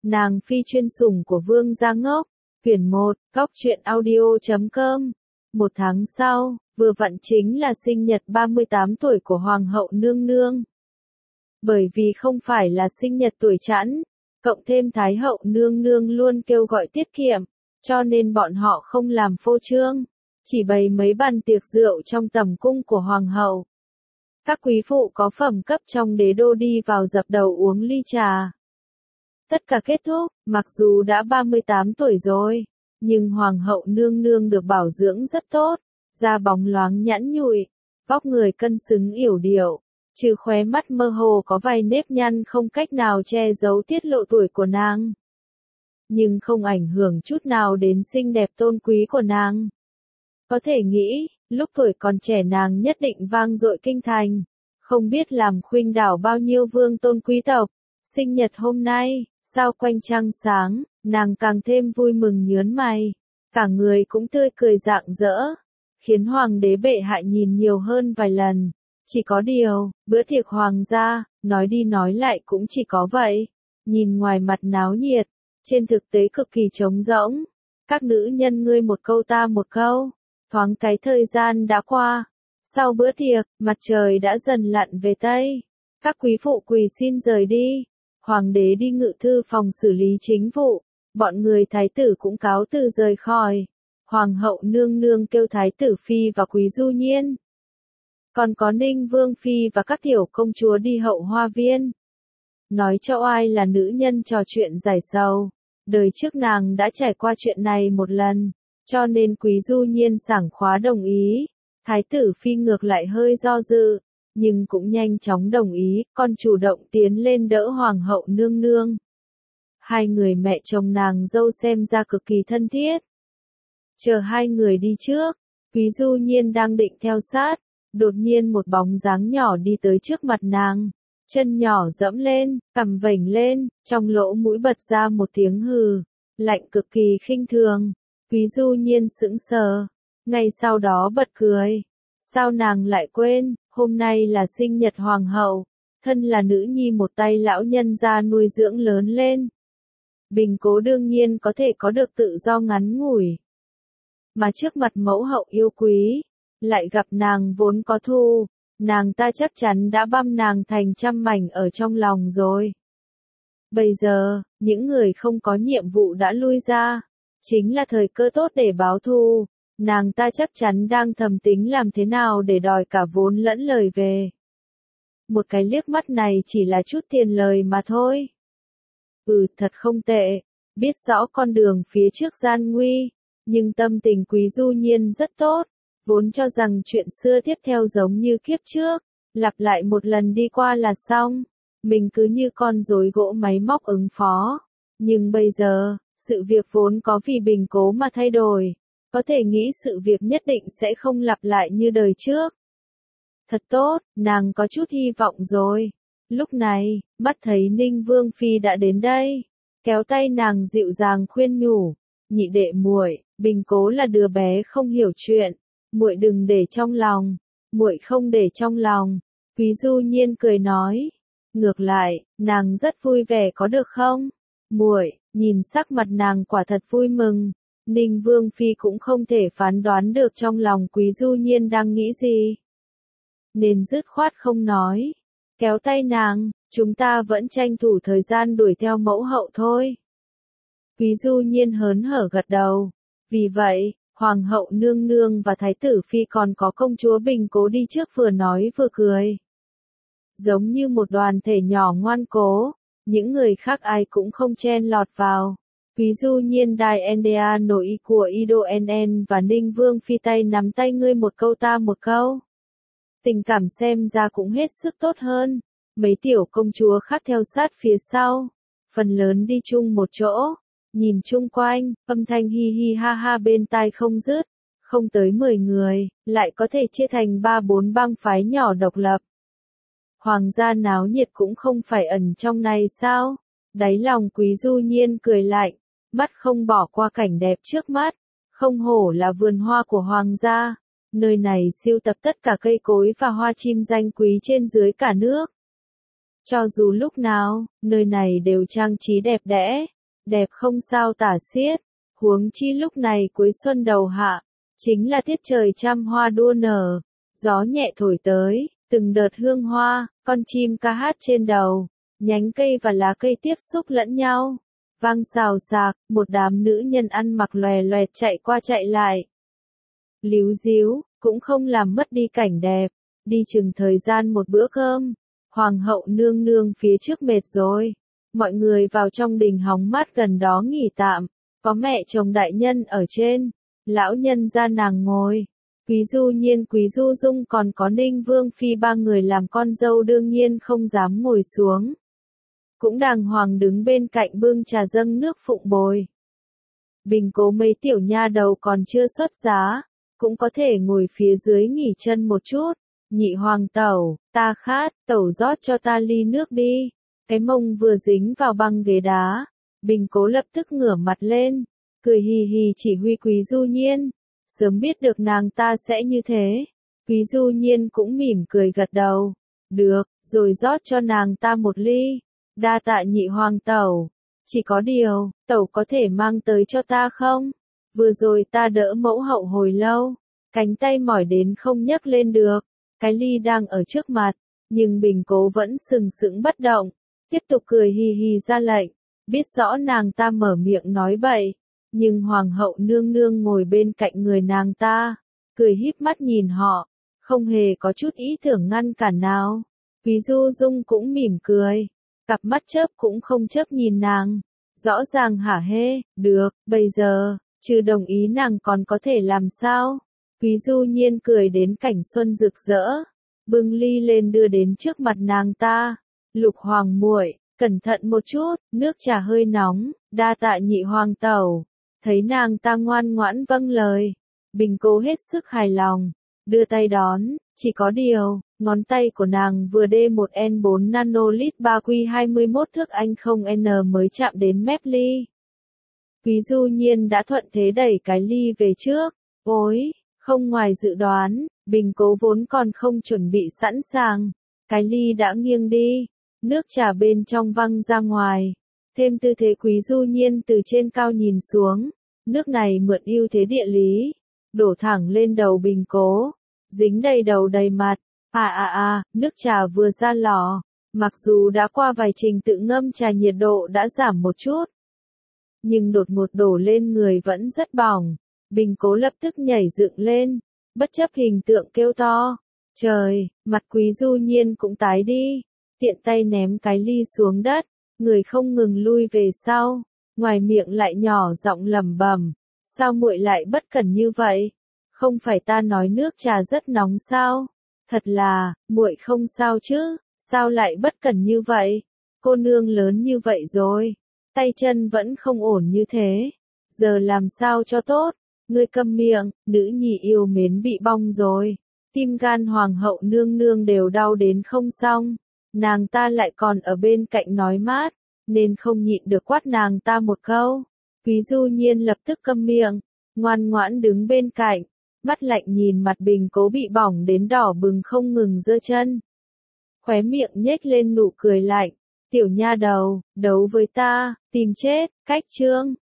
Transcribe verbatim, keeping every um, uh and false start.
nàng phi chuyên sủng của Vương Gia Ngốc. Quyển một, góc truyện audio chấm com. Một tháng sau, vừa vặn chính là sinh nhật ba mươi tám tuổi của Hoàng hậu nương nương. Bởi vì không phải là sinh nhật tuổi chẵn, cộng thêm Thái hậu nương nương luôn kêu gọi tiết kiệm, cho nên bọn họ không làm phô trương, chỉ bày mấy bàn tiệc rượu trong tầm cung của Hoàng hậu. Các quý phụ có phẩm cấp trong đế đô đi vào dập đầu uống ly trà. Tất cả kết thúc, mặc dù đã ba mươi tám tuổi rồi, nhưng Hoàng hậu nương nương được bảo dưỡng rất tốt, da bóng loáng nhẵn nhụi, vóc người cân xứng yểu điệu, trừ khóe mắt mơ hồ có vài nếp nhăn không cách nào che giấu tiết lộ tuổi của nàng. Nhưng không ảnh hưởng chút nào đến xinh đẹp tôn quý của nàng. Có thể nghĩ, lúc tuổi còn trẻ nàng nhất định vang dội kinh thành, không biết làm khuynh đảo bao nhiêu vương tôn quý tộc. Sinh nhật hôm nay, sao quanh trăng sáng, nàng càng thêm vui mừng nhớn mày, cả người cũng tươi cười rạng rỡ, khiến hoàng đế bệ hạ nhìn nhiều hơn vài lần. Chỉ có điều, bữa tiệc hoàng gia, nói đi nói lại cũng chỉ có vậy, nhìn ngoài mặt náo nhiệt, trên thực tế cực kỳ trống rỗng. Các nữ nhân ngươi một câu ta một câu, thoáng cái thời gian đã qua. Sau bữa tiệc, mặt trời đã dần lặn về Tây. Các quý phụ quỳ xin rời đi. Hoàng đế đi ngự thư phòng xử lý chính vụ. Bọn người thái tử cũng cáo từ rời khỏi. Hoàng hậu nương nương kêu thái tử phi và quý du nhiên. Còn có Ninh Vương phi và các tiểu công chúa đi hậu hoa viên. Nói cho ai là nữ nhân trò chuyện giải sầu. Đời trước nàng đã trải qua chuyện này một lần, cho nên quý du nhiên sảng khoái đồng ý. Thái tử phi ngược lại hơi do dự, nhưng cũng nhanh chóng đồng ý, còn chủ động tiến lên đỡ hoàng hậu nương nương. Hai người mẹ chồng nàng dâu xem ra cực kỳ thân thiết. Chờ hai người đi trước, quý du nhiên đang định theo sát, đột nhiên một bóng dáng nhỏ đi tới trước mặt nàng. Chân nhỏ dẫm lên, cằm vểnh lên, trong lỗ mũi bật ra một tiếng hừ, lạnh cực kỳ khinh thường. Quý du nhiên sững sờ, ngay sau đó bật cười. Sao nàng lại quên, hôm nay là sinh nhật hoàng hậu, thân là nữ nhi một tay lão nhân gia nuôi dưỡng lớn lên. Bình cố đương nhiên có thể có được tự do ngắn ngủi. Mà trước mặt mẫu hậu yêu quý, lại gặp nàng vốn có thù. Nàng ta chắc chắn đã băm nàng thành trăm mảnh ở trong lòng rồi. Bây giờ, những người không có nhiệm vụ đã lui ra, chính là thời cơ tốt để báo thù. Nàng ta chắc chắn đang thầm tính làm thế nào để đòi cả vốn lẫn lời về. Một cái liếc mắt này chỉ là chút tiền lời mà thôi. Ừ, thật không tệ, biết rõ con đường phía trước gian nguy, nhưng tâm tình quý du nhiên rất tốt. Vốn cho rằng chuyện xưa tiếp theo giống như kiếp trước, lặp lại một lần đi qua là xong, mình cứ như con rối gỗ máy móc ứng phó. Nhưng bây giờ, sự việc vốn có vì bình cố mà thay đổi, có thể nghĩ sự việc nhất định sẽ không lặp lại như đời trước. Thật tốt, nàng có chút hy vọng rồi. Lúc này, mắt thấy Ninh Vương phi đã đến đây, kéo tay nàng dịu dàng khuyên nhủ, nhị đệ muội, bình cố là đứa bé không hiểu chuyện. Muội đừng để trong lòng, muội không để trong lòng. Quý du nhiên cười nói, ngược lại, nàng rất vui vẻ có được không? Muội, nhìn sắc mặt nàng quả thật vui mừng. Ninh Vương phi cũng không thể phán đoán được trong lòng quý du nhiên đang nghĩ gì, nên dứt khoát không nói, kéo tay nàng, chúng ta vẫn tranh thủ thời gian đuổi theo mẫu hậu thôi. Quý du nhiên hớn hở gật đầu, vì vậy, Hoàng hậu nương nương và thái tử phi còn có công chúa Bình cố đi trước vừa nói vừa cười. Giống như một đoàn thể nhỏ ngoan cố, những người khác ai cũng không chen lọt vào. Quý du nhiên đài en đê a nội của Ido en en và Ninh Vương phi tay nắm tay ngươi một câu ta một câu. Tình cảm xem ra cũng hết sức tốt hơn. Mấy tiểu công chúa khác theo sát phía sau, phần lớn đi chung một chỗ. Nhìn chung quanh, âm thanh hi hi ha ha bên tai không dứt, không tới mười người, lại có thể chia thành ba bốn bang phái nhỏ độc lập. Hoàng gia náo nhiệt cũng không phải ẩn trong này sao? Đáy lòng quý du nhiên cười lạnh, mắt không bỏ qua cảnh đẹp trước mắt, không hổ là vườn hoa của hoàng gia, nơi này sưu tập tất cả cây cối và hoa chim danh quý trên dưới cả nước. Cho dù lúc nào, nơi này đều trang trí đẹp đẽ, đẹp không sao tả xiết, huống chi lúc này cuối xuân đầu hạ, chính là tiết trời trăm hoa đua nở, gió nhẹ thổi tới, từng đợt hương hoa, con chim ca hát trên đầu, nhánh cây và lá cây tiếp xúc lẫn nhau, vang xào xạc, một đám nữ nhân ăn mặc lòe loẹt chạy qua chạy lại. Líu díu, cũng không làm mất đi cảnh đẹp, đi chừng thời gian một bữa cơm, hoàng hậu nương nương phía trước mệt rồi, mọi người vào trong đình hóng mát gần đó nghỉ tạm, có mẹ chồng đại nhân ở trên, lão nhân gia nàng ngồi. Quý Du Nhiên, Quý Du Dung còn có Ninh Vương Phi ba người làm con dâu đương nhiên không dám ngồi xuống. Cũng đàng hoàng đứng bên cạnh bưng trà dâng nước phụng bồi. Bình Cố mấy tiểu nha đầu còn chưa xuất giá, cũng có thể ngồi phía dưới nghỉ chân một chút. Nhị hoàng tẩu, ta khát, tẩu rót cho ta ly nước đi. Cái mông vừa dính vào băng ghế đá, Bình Cố lập tức ngửa mặt lên, cười hì hì chỉ huy Quý Du Nhiên. Sớm biết được nàng ta sẽ như thế. Quý Du Nhiên cũng mỉm cười gật đầu. Được, rồi rót cho nàng ta một ly. Đa tạ nhị hoàng tẩu. Chỉ có điều, tẩu có thể mang tới cho ta không? Vừa rồi ta đỡ mẫu hậu hồi lâu, cánh tay mỏi đến không nhấc lên được. Cái ly đang ở trước mặt, nhưng Bình Cố vẫn sừng sững bất động, tiếp tục cười hì hì ra lệnh, biết rõ nàng ta mở miệng nói bậy, nhưng hoàng hậu nương nương ngồi bên cạnh người nàng ta, cười híp mắt nhìn họ, không hề có chút ý tưởng ngăn cản nào. Quý Du Dung cũng mỉm cười, cặp mắt chớp cũng không chớp nhìn nàng, rõ ràng hả hê, được, bây giờ, trừ đồng ý nàng còn có thể làm sao? Quý Du Nhiên cười đến cảnh xuân rực rỡ, bưng ly lên đưa đến trước mặt nàng ta. Lục hoàng muội, cẩn thận một chút, nước trà hơi nóng, đa tạ nhị hoàng tẩu. Thấy nàng ta ngoan ngoãn vâng lời, Bình Cố hết sức hài lòng, đưa tay đón, chỉ có điều, ngón tay của nàng vừa D một N bốn nanolit ba Q hai mươi mốt thước anh không N mới chạm đến mép ly. Quý Du Nhiên đã thuận thế đẩy cái ly về trước, ôi! Không ngoài dự đoán, Bình Cố vốn còn không chuẩn bị sẵn sàng, cái ly đã nghiêng đi, nước trà bên trong văng ra ngoài, thêm tư thế Quý Du Nhiên từ trên cao nhìn xuống, nước này mượn ưu thế địa lý, đổ thẳng lên đầu Bình Cố, dính đầy đầu đầy mặt, à à à, nước trà vừa ra lò, mặc dù đã qua vài trình tự ngâm trà nhiệt độ đã giảm một chút, nhưng đột ngột đổ lên người vẫn rất bỏng. Bình Cố lập tức nhảy dựng lên, bất chấp hình tượng kêu to. Trời, mặt Quý Du Nhiên cũng tái đi, tiện tay ném cái ly xuống đất, người không ngừng lui về sau, ngoài miệng lại nhỏ giọng lẩm bẩm, sao muội lại bất cẩn như vậy? Không phải ta nói nước trà rất nóng sao? Thật là, muội không sao chứ, sao lại bất cẩn như vậy? Cô nương lớn như vậy rồi, tay chân vẫn không ổn như thế, giờ làm sao cho tốt? Ngươi câm miệng, nữ nhi yêu mến bị bong rồi. Tim gan hoàng hậu nương nương đều đau đến không xong. Nàng ta lại còn ở bên cạnh nói mát, nên không nhịn được quát nàng ta một câu. Quý Du Nhiên lập tức câm miệng, ngoan ngoãn đứng bên cạnh, mắt lạnh nhìn mặt Bình Cố bị bỏng đến đỏ bừng không ngừng giơ chân. Khóe miệng nhếch lên nụ cười lạnh, tiểu nha đầu, đấu với ta, tìm chết, cách chương.